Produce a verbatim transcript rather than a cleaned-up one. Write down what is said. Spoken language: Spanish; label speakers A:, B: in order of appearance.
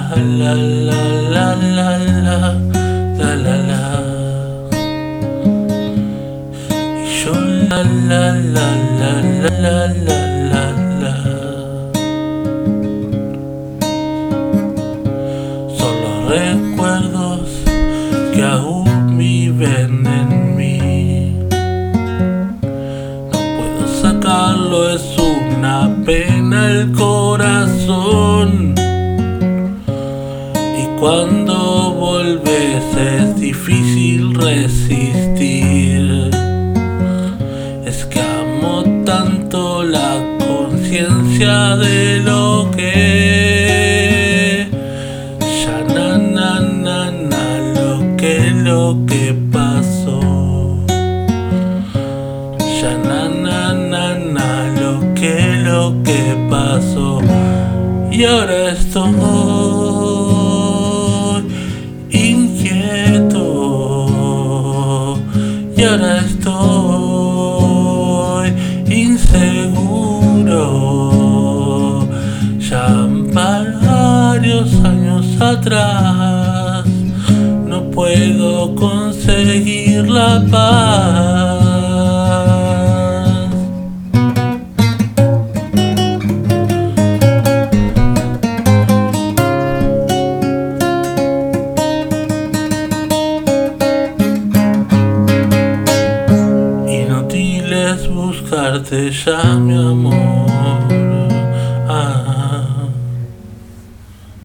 A: la la la la la la la la. Y yo la la la la la la la la la. Son los recuerdos que aún viven en mí. No puedo sacarlo, es una pena el corazón. Y cuando volves es difícil resistir. Es que amo tanto la conciencia de lo que ya na na na na lo que lo que pasó. Ya na na na na lo que lo que pasó. Y ahora estoy inquieto. Y ahora estoy inseguro. Ya varios años atrás no puedo conseguir la paz. Inútil es buscarte ya, mi amor.